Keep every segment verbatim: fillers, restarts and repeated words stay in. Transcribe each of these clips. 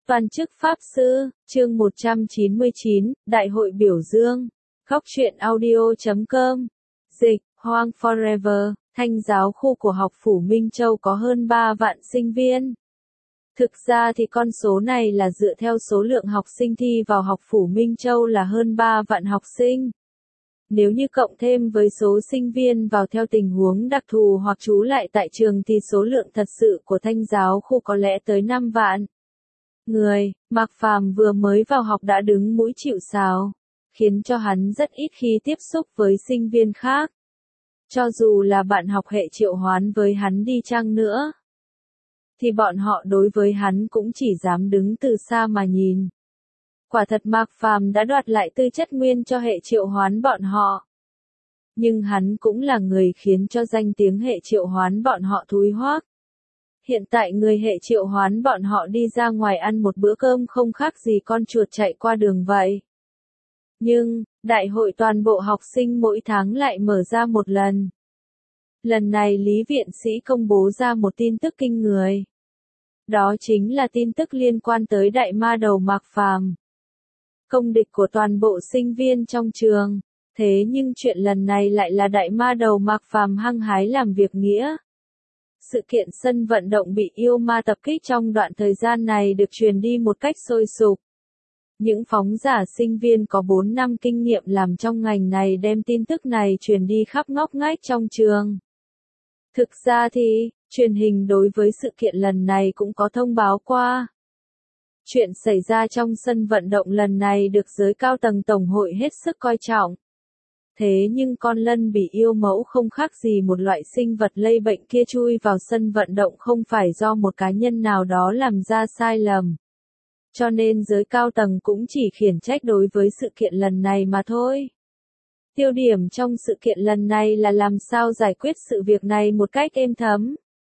Toàn chức Pháp Sư, chương một trăm chín mươi chín, Đại hội biểu dương. Góc truyện audio chấm com. Dịch, Hoang Forever, Thanh giáo khu của học phủ Minh Châu có hơn ba vạn sinh viên. Thực ra thì con số này là dựa theo số lượng học sinh thi vào học phủ Minh Châu là hơn ba vạn học sinh. Nếu như cộng thêm với số sinh viên vào theo tình huống đặc thù hoặc trú lại tại trường thì số lượng thật sự của Thanh giáo khu có lẽ tới năm vạn. Người, Mạc Phàm vừa mới vào học đã đứng mũi chịu sào, khiến cho hắn rất ít khi tiếp xúc với sinh viên khác. Cho dù là bạn học hệ triệu hoán với hắn đi chăng nữa, thì bọn họ đối với hắn cũng chỉ dám đứng từ xa mà nhìn. Quả thật Mạc Phàm đã đoạt lại tư chất nguyên cho hệ triệu hoán bọn họ. Nhưng hắn cũng là người khiến cho danh tiếng hệ triệu hoán bọn họ thúi hoác. Hiện tại người hệ triệu hoán bọn họ đi ra ngoài ăn một bữa cơm không khác gì con chuột chạy qua đường vậy. Nhưng, đại hội toàn bộ học sinh mỗi tháng lại mở ra một lần. Lần này Lý Viện Sĩ công bố ra một tin tức kinh người. Đó chính là tin tức liên quan tới đại ma đầu Mạc Phàm. Công địch của toàn bộ sinh viên trong trường. Thế nhưng chuyện lần này lại là đại ma đầu Mạc Phàm hăng hái làm việc nghĩa. Sự kiện sân vận động bị yêu ma tập kích trong đoạn thời gian này được truyền đi một cách sôi sục. Những phóng giả sinh viên có bốn năm kinh nghiệm làm trong ngành này đem tin tức này truyền đi khắp ngóc ngách trong trường. Thực ra thì, truyền hình đối với sự kiện lần này cũng có thông báo qua. Chuyện xảy ra trong sân vận động lần này được giới cao tầng tổng hội hết sức coi trọng. Thế nhưng con lân bị yêu mẫu không khác gì một loại sinh vật lây bệnh kia chui vào sân vận động không phải do một cá nhân nào đó làm ra sai lầm. Cho nên giới cao tầng cũng chỉ khiển trách đối với sự kiện lần này mà thôi. Tiêu điểm trong sự kiện lần này là làm sao giải quyết sự việc này một cách êm thấm.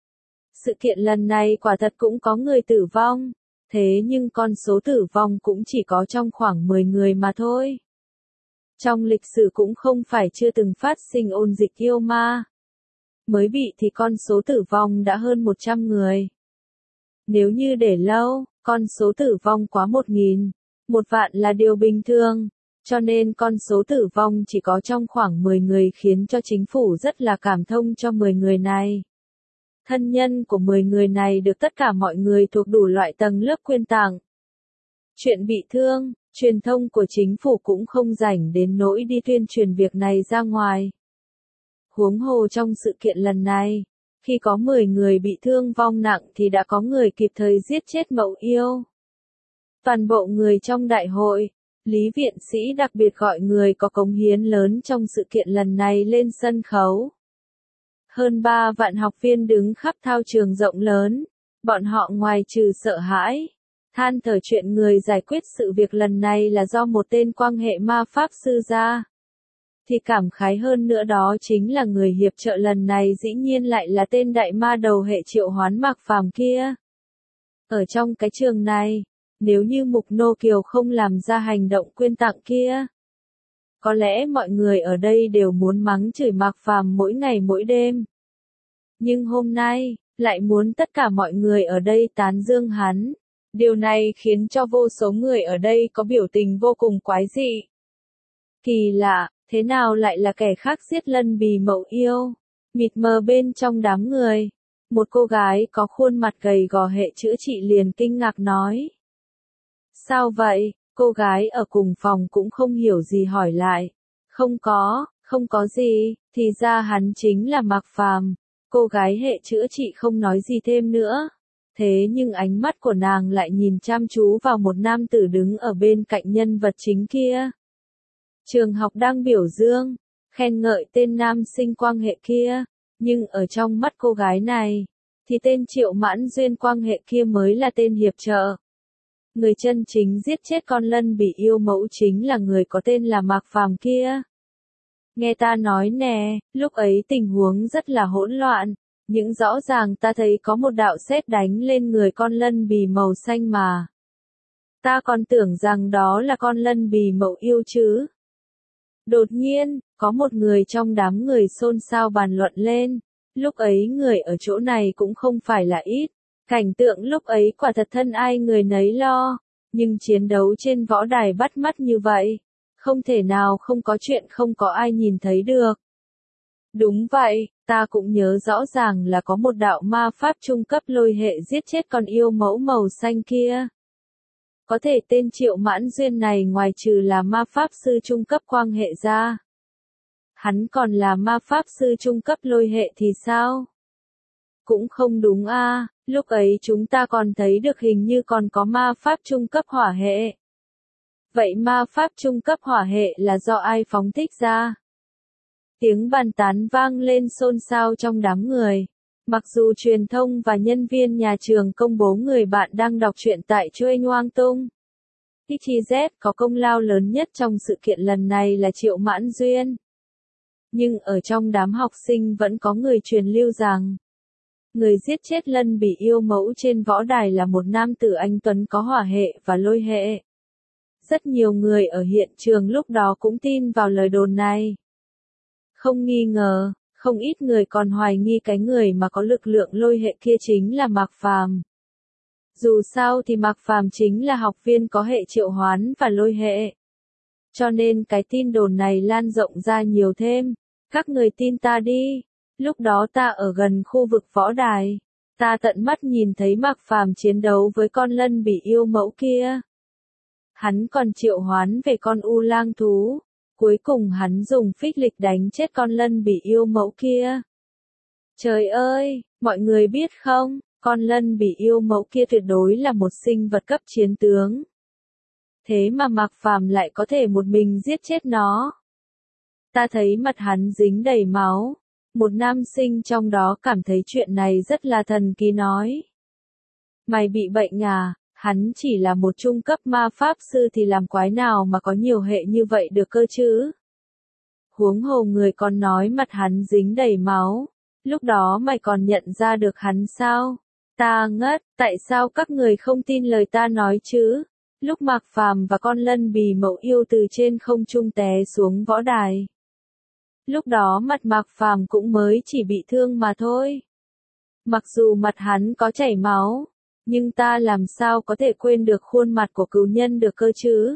Sự kiện lần này quả thật cũng có người tử vong, thế nhưng con số tử vong cũng chỉ có trong khoảng mười người mà thôi. Trong lịch sử cũng không phải chưa từng phát sinh ôn dịch yêu ma. Mới bị thì con số tử vong đã hơn một trăm người. Nếu như để lâu, con số tử vong quá một nghìn, một vạn là điều bình thường. Cho nên con số tử vong chỉ có trong khoảng mười người khiến cho chính phủ rất là cảm thông cho mười người này. Thân nhân của mười người này được tất cả mọi người thuộc đủ loại tầng lớp quyên tặng. Chuyện bị thương, truyền thông của chính phủ cũng không rảnh đến nỗi đi tuyên truyền việc này ra ngoài. Huống hồ trong sự kiện lần này, khi có mười người bị thương vong nặng thì đã có người kịp thời giết chết mẫu yêu. Toàn bộ người trong đại hội, Lý Viện Sĩ đặc biệt gọi người có cống hiến lớn trong sự kiện lần này lên sân khấu. Hơn ba vạn học viên đứng khắp thao trường rộng lớn, bọn họ ngoài trừ sợ hãi, than thở chuyện người giải quyết sự việc lần này là do một tên quan hệ ma pháp sư ra. Thì cảm khái hơn nữa đó chính là người hiệp trợ lần này dĩ nhiên lại là tên đại ma đầu hệ triệu hoán Mạc Phàm kia. Ở trong cái trường này, nếu như Mục Nô Kiều không làm ra hành động quyên tặng kia, có lẽ mọi người ở đây đều muốn mắng chửi Mạc Phàm mỗi ngày mỗi đêm. Nhưng hôm nay, lại muốn tất cả mọi người ở đây tán dương hắn. Điều này khiến cho vô số người ở đây có biểu tình vô cùng quái dị. Kỳ lạ, thế nào lại là kẻ khác giết lân bì mậu yêu? Mịt mờ bên trong đám người, một cô gái có khuôn mặt gầy gò hệ chữa trị liền kinh ngạc nói. Sao vậy? Cô gái ở cùng phòng cũng không hiểu gì hỏi lại. Không có, không có gì, thì ra hắn chính là Mạc Phàm. Cô gái hệ chữa trị không nói gì thêm nữa. Thế nhưng ánh mắt của nàng lại nhìn chăm chú vào một nam tử đứng ở bên cạnh nhân vật chính kia. Trường học đang biểu dương, khen ngợi tên nam sinh quan hệ kia, nhưng ở trong mắt cô gái này, thì tên Triệu Mãn Duyên quan hệ kia mới là tên hiệp trợ. Người chân chính giết chết con lân bị yêu mẫu chính là người có tên là Mạc Phàm kia. Nghe ta nói nè, lúc ấy tình huống rất là hỗn loạn. Nhưng rõ ràng ta thấy có một đạo sét đánh lên người con lân bì màu xanh mà. Ta còn tưởng rằng đó là con lân bì mậu yêu chứ. Đột nhiên, có một người trong đám người xôn xao bàn luận lên. Lúc ấy người ở chỗ này cũng không phải là ít. Cảnh tượng lúc ấy quả thật thân ai người nấy lo, nhưng chiến đấu trên võ đài bắt mắt như vậy, không thể nào không có chuyện không có ai nhìn thấy được. Đúng vậy, ta cũng nhớ rõ ràng là có một đạo ma pháp trung cấp lôi hệ giết chết con yêu mẫu màu xanh kia. Có thể tên Triệu Mãn Duyên này ngoài trừ là ma pháp sư trung cấp quang hệ ra, hắn còn là ma pháp sư trung cấp lôi hệ thì sao? Cũng không đúng a, lúc ấy chúng ta còn thấy được hình như còn có ma pháp trung cấp hỏa hệ. Vậy ma pháp trung cấp hỏa hệ là do ai phóng thích ra? Tiếng bàn tán vang lên xôn xao trong đám người. Mặc dù truyền thông và nhân viên nhà trường công bố người bạn đang đọc truyện tại Chuê Nhoang Tung, ích tê zét có công lao lớn nhất trong sự kiện lần này là Triệu Mãn Duyên. Nhưng ở trong đám học sinh vẫn có người truyền lưu rằng, người giết chết Lân Bỉ yêu mẫu trên võ đài là một nam tử anh tuấn có hỏa hệ và lôi hệ. Rất nhiều người ở hiện trường lúc đó cũng tin vào lời đồn này. Không nghi ngờ, không ít người còn hoài nghi cái người mà có lực lượng lôi hệ kia chính là Mạc Phàm. Dù sao thì Mạc Phàm chính là học viên có hệ triệu hoán và lôi hệ. Cho nên cái tin đồn này lan rộng ra nhiều thêm. Các người tin ta đi. Lúc đó ta ở gần khu vực võ đài. Ta tận mắt nhìn thấy Mạc Phàm chiến đấu với con Lân Bỉ yêu mẫu kia. Hắn còn triệu hoán về con u lang thú. Cuối cùng hắn dùng phích lịch đánh chết con Lân Bỉ yêu mẫu kia. Trời ơi, mọi người biết không, con Lân Bỉ yêu mẫu kia tuyệt đối là một sinh vật cấp chiến tướng. Thế mà Mạc Phàm lại có thể một mình giết chết nó. Ta thấy mặt hắn dính đầy máu. Một nam sinh trong đó cảm thấy chuyện này rất là thần kỳ nói. Mày bị bệnh à? Hắn chỉ là một trung cấp ma pháp sư thì làm quái nào mà có nhiều hệ như vậy được cơ chứ? Huống hồ người còn nói mặt hắn dính đầy máu. Lúc đó mày còn nhận ra được hắn sao? Ta ngất, tại sao các người không tin lời ta nói chứ? Lúc Mạc Phàm và con Lân Bỉ mẫu yêu từ trên không trung té xuống võ đài. Lúc đó mặt Mạc Phàm cũng mới chỉ bị thương mà thôi. Mặc dù mặt hắn có chảy máu, nhưng ta làm sao có thể quên được khuôn mặt của cừu nhân được cơ chứ?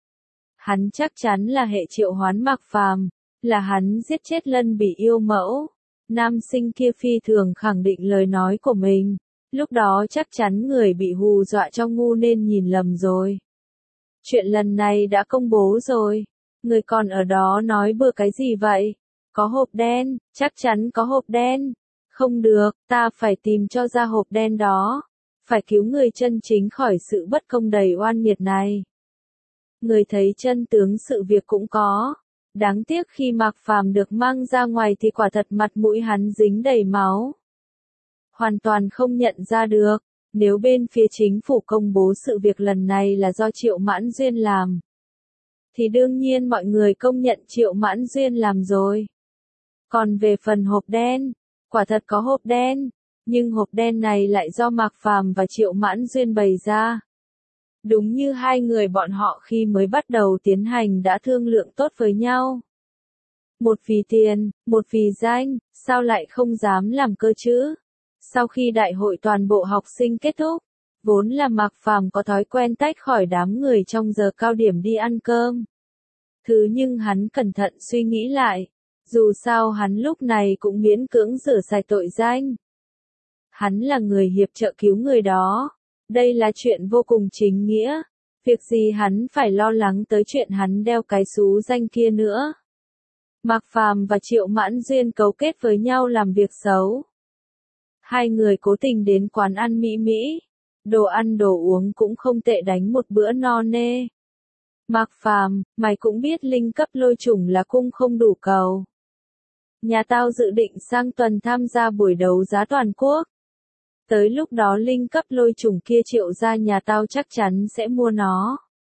Hắn chắc chắn là hệ triệu hoán Mạc Phàm, là hắn giết chết Lân Bỉ yêu mẫu. Nam sinh kia phi thường khẳng định lời nói của mình. Lúc đó chắc chắn người bị hù dọa cho ngu nên nhìn lầm rồi. Chuyện lần này đã công bố rồi. Người còn ở đó nói bừa cái gì vậy? Có hộp đen, chắc chắn có hộp đen. Không được, ta phải tìm cho ra hộp đen đó. Phải cứu người chân chính khỏi sự bất công đầy oan nghiệt này. Người thấy chân tướng sự việc cũng có. Đáng tiếc khi Mạc Phàm được mang ra ngoài thì quả thật mặt mũi hắn dính đầy máu. Hoàn toàn không nhận ra được. Nếu bên phía chính phủ công bố sự việc lần này là do Triệu Mãn Duyên làm, thì đương nhiên mọi người công nhận Triệu Mãn Duyên làm rồi. Còn về phần hộp đen, quả thật có hộp đen, nhưng hộp đen này lại do Mạc Phàm và Triệu Mãn Duyên bày ra. Đúng như hai người bọn họ khi mới bắt đầu tiến hành đã thương lượng tốt với nhau. Một vì tiền, một vì danh, sao lại không dám làm cơ chứ? Sau khi đại hội toàn bộ học sinh kết thúc, vốn là Mạc Phàm có thói quen tách khỏi đám người trong giờ cao điểm đi ăn cơm. Thứ nhưng hắn cẩn thận suy nghĩ lại, dù sao hắn lúc này cũng miễn cưỡng rửa sạch tội danh. Hắn là người hiệp trợ cứu người đó. Đây là chuyện vô cùng chính nghĩa. Việc gì hắn phải lo lắng tới chuyện hắn đeo cái xú danh kia nữa. Mạc Phàm và Triệu Mãn Duyên cấu kết với nhau làm việc xấu. Hai người cố tình đến quán ăn mỹ mỹ. Đồ ăn đồ uống cũng không tệ, đánh một bữa no nê. Mạc Phàm, mày cũng biết linh cấp lôi trùng là cung không đủ cầu. Nhà tao dự định sang tuần tham gia buổi đấu giá toàn quốc. Tới lúc đó linh cấp lôi trùng kia Triệu ra nhà tao chắc chắn sẽ mua nó.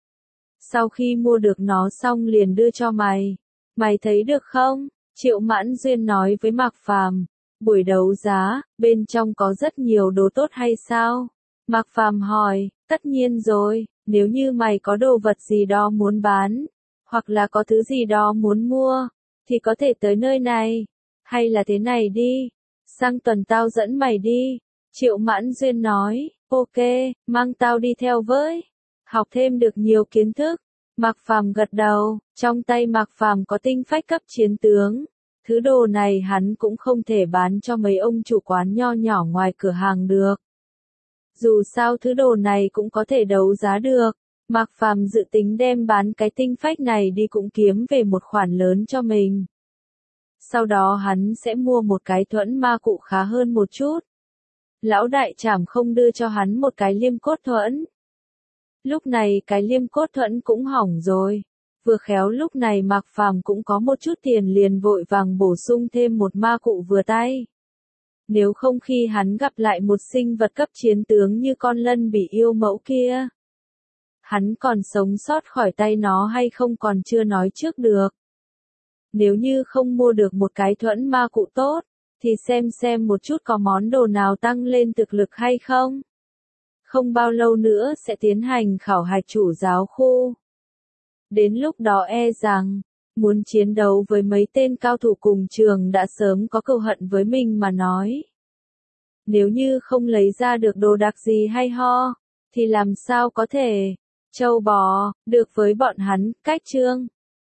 Sau khi mua được nó xong liền đưa cho mày. Mày thấy được không? Triệu Mãn Duyên nói với Mạc Phàm. Buổi đấu giá, bên trong có rất nhiều đồ tốt hay sao? Mạc Phàm hỏi, tất nhiên rồi, nếu như mày có đồ vật gì đó muốn bán, hoặc là có thứ gì đó muốn mua, thì có thể tới nơi này. Hay là thế này đi, sang tuần tao dẫn mày đi. Triệu Mãn Duyên nói, ok, mang tao đi theo với. Học thêm được nhiều kiến thức. Mạc Phàm gật đầu, trong tay Mạc Phàm có tinh phách cấp chiến tướng. Thứ đồ này hắn cũng không thể bán cho mấy ông chủ quán nho nhỏ ngoài cửa hàng được. Dù sao thứ đồ này cũng có thể đấu giá được. Mạc Phàm dự tính đem bán cái tinh phách này đi cũng kiếm về một khoản lớn cho mình. Sau đó hắn sẽ mua một cái thuẫn ma cụ khá hơn một chút. Lão đại trảm không đưa cho hắn một cái liêm cốt thuẫn. Lúc này cái liêm cốt thuẫn cũng hỏng rồi. Vừa khéo lúc này Mạc Phàm cũng có một chút tiền liền vội vàng bổ sung thêm một ma cụ vừa tay. Nếu không khi hắn gặp lại một sinh vật cấp chiến tướng như con lân bị yêu mẫu kia, hắn còn sống sót khỏi tay nó hay không còn chưa nói trước được. Nếu như không mua được một cái thuẫn ma cụ tốt, thì xem xem một chút có món đồ nào tăng lên thực lực hay không. Không bao lâu nữa sẽ tiến hành khảo hạch chủ giáo khu. Đến lúc đó e rằng, muốn chiến đấu với mấy tên cao thủ cùng trường đã sớm có cừu hận với mình mà nói. Nếu như không lấy ra được đồ đặc gì hay ho, thì làm sao có thể, trâu bò, được với bọn hắn, cách chương.